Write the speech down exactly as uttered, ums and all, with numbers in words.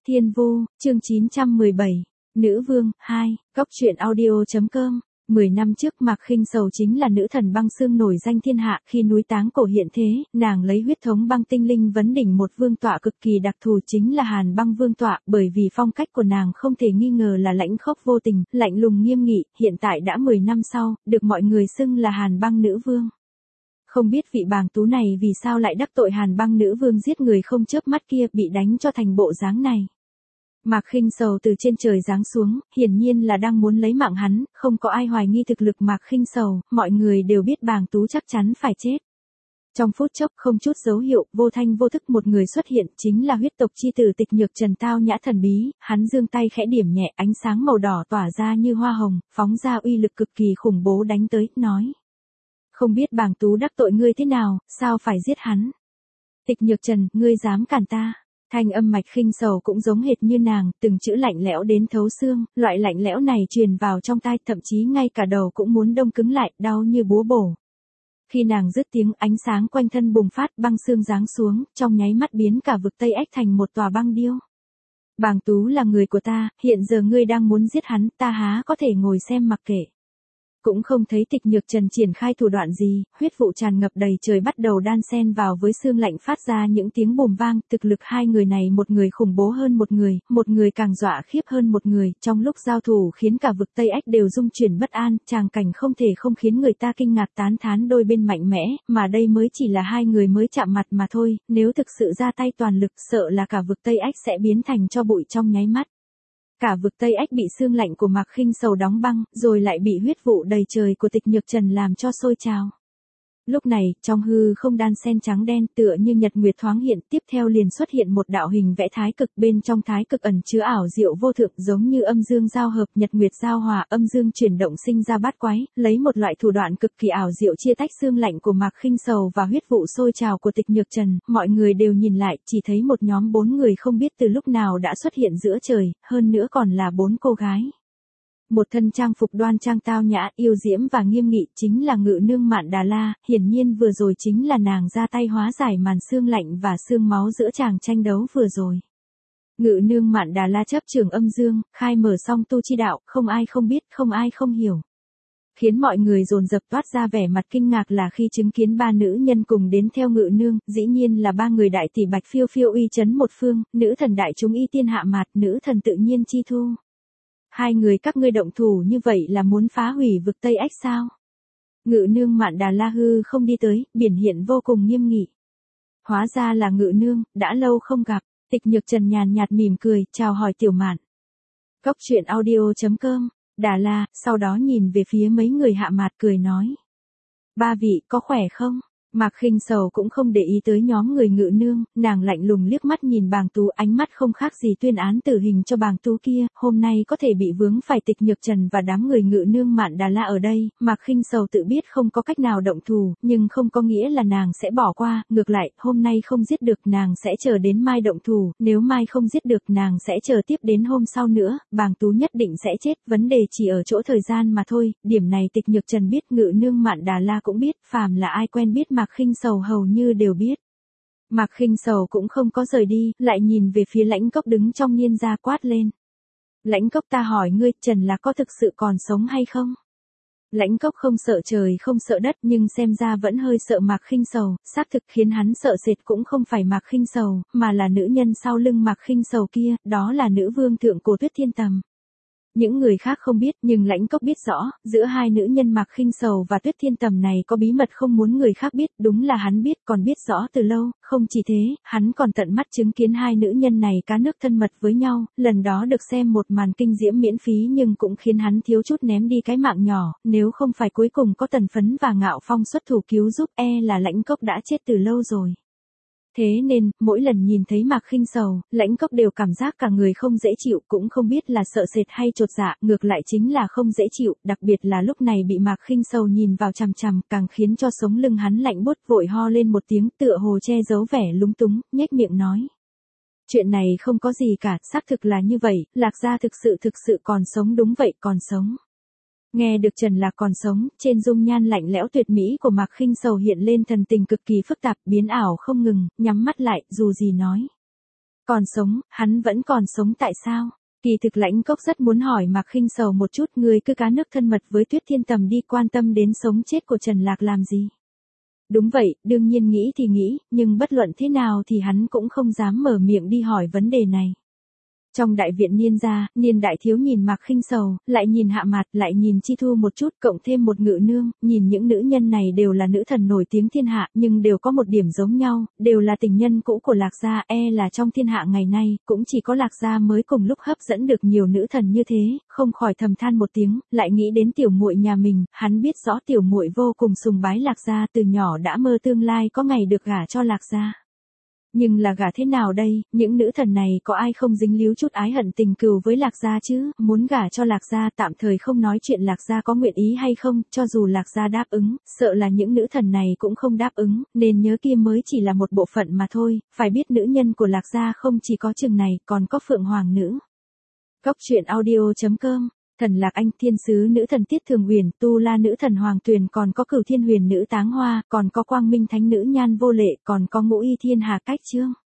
Thiên Vu, chương chín trăm mười bảy, Nữ Vương, hai, Góc truyện audio chấm com. Mười năm trước Mạc Khinh Sầu chính là nữ thần băng xương nổi danh thiên hạ, khi núi Táng Cổ hiện thế, nàng lấy huyết thống băng tinh linh vấn đỉnh một vương tọa cực kỳ đặc thù chính là Hàn Băng Vương tọa, bởi vì phong cách của nàng không thể nghi ngờ là lãnh khốc vô tình, lạnh lùng nghiêm nghị, hiện tại đã mười năm sau, được mọi người xưng là Hàn Băng Nữ Vương. Không biết vị bàng tú này vì sao lại đắc tội Hàn Băng Nữ Vương giết người không chớp mắt kia, bị đánh cho thành bộ dáng này. Mạc Khinh Sầu từ trên trời giáng xuống, hiển nhiên là đang muốn lấy mạng hắn, không có ai hoài nghi thực lực Mạc Khinh Sầu, mọi người đều biết bàng tú chắc chắn phải chết. Trong phút chốc không chút dấu hiệu, vô thanh vô thức một người xuất hiện, chính là huyết tộc chi tử Tịch Nhược Trần tao nhã thần bí, hắn giương tay khẽ điểm nhẹ, ánh sáng màu đỏ tỏa ra như hoa hồng, phóng ra uy lực cực kỳ khủng bố đánh tới, nói: "Không biết bàng tú đắc tội ngươi thế nào, sao phải giết hắn? Tịch Nhược Trần, ngươi dám cản ta?" Thanh âm Mạc Khinh Sầu cũng giống hệt như nàng, từng chữ lạnh lẽo đến thấu xương, loại lạnh lẽo này truyền vào trong tai, thậm chí ngay cả đầu cũng muốn đông cứng lại, đau như búa bổ. Khi nàng dứt tiếng, ánh sáng quanh thân bùng phát, băng xương giáng xuống, trong nháy mắt biến cả vực Tây Ách thành một tòa băng điêu. "Bàng tú là người của ta, hiện giờ ngươi đang muốn giết hắn, ta há có thể ngồi xem mặc kệ." Cũng không thấy Tịch Nhược Trần triển khai thủ đoạn gì, huyết vụ tràn ngập đầy trời bắt đầu đan xen vào với xương lạnh phát ra những tiếng bùm vang, thực lực hai người này một người khủng bố hơn một người, một người càng dọa khiếp hơn một người, trong lúc giao thủ khiến cả vực Tây Ách đều rung chuyển bất an, tràng cảnh không thể không khiến người ta kinh ngạc tán thán đôi bên mạnh mẽ, mà đây mới chỉ là hai người mới chạm mặt mà thôi, nếu thực sự ra tay toàn lực sợ là cả vực Tây Ách sẽ biến thành tro bụi trong nháy mắt. Cả vực Tây Ách bị xương lạnh của Mạc Khinh Sầu đóng băng, rồi lại bị huyết vụ đầy trời của Tịch Nhược Trần làm cho sôi trào. Lúc này, trong hư không đan xen trắng đen tựa như nhật nguyệt thoáng hiện, tiếp theo liền xuất hiện một đạo hình vẽ thái cực, bên trong thái cực ẩn chứa ảo diệu vô thượng, giống như âm dương giao hợp, nhật nguyệt giao hòa, âm dương chuyển động sinh ra bát quái, lấy một loại thủ đoạn cực kỳ ảo diệu chia tách xương lạnh của Mạc Khinh Sầu và huyết vụ sôi trào của Tịch Nhược Trần, mọi người đều nhìn lại, chỉ thấy một nhóm bốn người không biết từ lúc nào đã xuất hiện giữa trời, hơn nữa còn là bốn cô gái. Một thân trang phục đoan trang tao nhã, yêu diễm và nghiêm nghị, chính là Ngự Nương Mạn Đà La, hiển nhiên vừa rồi chính là nàng ra tay hóa giải màn xương lạnh và xương máu giữa chàng tranh đấu vừa rồi. Ngự Nương Mạn Đà La chấp trường âm dương, khai mở song tu chi đạo, không ai không biết, không ai không hiểu. Khiến mọi người dồn dập toát ra vẻ mặt kinh ngạc là khi chứng kiến ba nữ nhân cùng đến theo Ngự Nương, dĩ nhiên là ba người đại tỷ Bạch Phiêu Phiêu uy chấn một phương, nữ thần đại chúng y tiên hạ mạt, nữ thần tự nhiên chi thu. "Hai người các ngươi động thủ như vậy là muốn phá hủy vực Tây Ách sao?" Ngự Nương Mạn Đà La hư không đi tới, biển hiện vô cùng nghiêm nghị. Hóa ra là Ngự Nương, đã lâu không gặp. Tịch Nhược Trần nhàn nhạt mỉm cười, chào hỏi Tiểu Mạn. Góc truyện audio chấm com. Đà La, sau đó nhìn về phía mấy người hạ mạt cười nói: "Ba vị, có khỏe không?" Mạc Khinh Sầu cũng không để ý tới nhóm người Ngự Nương, nàng lạnh lùng liếc mắt nhìn bàng tú, ánh mắt không khác gì tuyên án tử hình cho bàng tú kia, hôm nay có thể bị vướng phải Tịch Nhược Trần và đám người Ngự Nương Mạn Đà La ở đây, Mạc Khinh Sầu tự biết không có cách nào động thủ, nhưng không có nghĩa là nàng sẽ bỏ qua, ngược lại, hôm nay không giết được nàng sẽ chờ đến mai động thủ, nếu mai không giết được nàng sẽ chờ tiếp đến hôm sau nữa, bàng tú nhất định sẽ chết, vấn đề chỉ ở chỗ thời gian mà thôi, điểm này Tịch Nhược Trần biết, Ngự Nương Mạn Đà La cũng biết, phàm là ai quen biết Mạc Khinh Sầu hầu như đều biết. Mạc Khinh Sầu cũng không có rời đi, lại nhìn về phía Lãnh Cốc đứng trong niên gia quát lên: "Lãnh Cốc, ta hỏi ngươi, Trần Lạc có thực sự còn sống hay không?" Lãnh Cốc không sợ trời không sợ đất, nhưng xem ra vẫn hơi sợ Mạc Khinh Sầu, xác thực khiến hắn sợ sệt cũng không phải Mạc Khinh Sầu, mà là nữ nhân sau lưng Mạc Khinh Sầu kia, đó là nữ vương thượng cổ Tuyết Thiên Tầm. Những người khác không biết, nhưng Lãnh Cốc biết rõ, giữa hai nữ nhân Mạc Khinh Sầu và Tuyết Thiên Tầm này có bí mật không muốn người khác biết, đúng là hắn biết, còn biết rõ từ lâu, không chỉ thế, hắn còn tận mắt chứng kiến hai nữ nhân này cá nước thân mật với nhau, lần đó được xem một màn kinh diễm miễn phí nhưng cũng khiến hắn thiếu chút ném đi cái mạng nhỏ, nếu không phải cuối cùng có Tần Phấn và Ngạo Phong xuất thủ cứu giúp, e là Lãnh Cốc đã chết từ lâu rồi. Thế nên, mỗi lần nhìn thấy Mạc Khinh Sầu, Lãnh Cốc đều cảm giác cả người không dễ chịu, cũng không biết là sợ sệt hay chột dạ, ngược lại chính là không dễ chịu, đặc biệt là lúc này bị Mạc Khinh Sầu nhìn vào chằm chằm, càng khiến cho sống lưng hắn lạnh buốt, vội ho lên một tiếng, tựa hồ che giấu vẻ lúng túng, nhếch miệng nói: "Chuyện này không có gì cả, xác thực là như vậy, Lạc gia thực sự thực sự còn sống, đúng vậy, còn sống." Nghe được Trần Lạc còn sống, trên dung nhan lạnh lẽo tuyệt mỹ của Mạc Khinh Sầu hiện lên thần tình cực kỳ phức tạp, biến ảo không ngừng, nhắm mắt lại, dù gì nói: Còn sống, hắn vẫn còn sống tại sao? Kỳ thực Lãnh Cốc rất muốn hỏi Mạc Khinh Sầu một chút, người cứ cá nước thân mật với Tuyết Thiên Tầm đi, quan tâm đến sống chết của Trần Lạc làm gì? Đúng vậy, đương nhiên nghĩ thì nghĩ, nhưng bất luận thế nào thì hắn cũng không dám mở miệng đi hỏi vấn đề này. Trong đại viện Niên gia, Niên đại thiếu nhìn Mạc Khinh Sầu, lại nhìn Hạ Mạt, lại nhìn Chi Thu một chút, cộng thêm một Ngự Nương, nhìn những nữ nhân này đều là nữ thần nổi tiếng thiên hạ, nhưng đều có một điểm giống nhau, đều là tình nhân cũ của Lạc gia, e là trong thiên hạ ngày nay, cũng chỉ có Lạc gia mới cùng lúc hấp dẫn được nhiều nữ thần như thế, không khỏi thầm than một tiếng, lại nghĩ đến tiểu muội nhà mình, hắn biết rõ tiểu muội vô cùng sùng bái Lạc gia, từ nhỏ đã mơ tương lai có ngày được gả cho Lạc gia. Nhưng là gả thế nào đây, những nữ thần này có ai không dính líu chút ái hận tình cừu với Lạc gia chứ, muốn gả cho Lạc gia, tạm thời không nói chuyện Lạc gia có nguyện ý hay không, cho dù Lạc gia đáp ứng, sợ là những nữ thần này cũng không đáp ứng, nên nhớ kia mới chỉ là một bộ phận mà thôi, phải biết nữ nhân của Lạc gia không chỉ có chừng này, còn có Phượng Hoàng nữ. Cốc truyện audio chấm com. Thần Lạc Anh, thiên sứ nữ thần Tiết Thường Huyền, Tu La nữ thần Hoàng Tuyền, còn có Cửu Thiên Huyền nữ Táng Hoa, còn có Quang Minh thánh nữ Nhan Vô Lệ, còn có Ngũ Y Thiên Hà Cách Trương.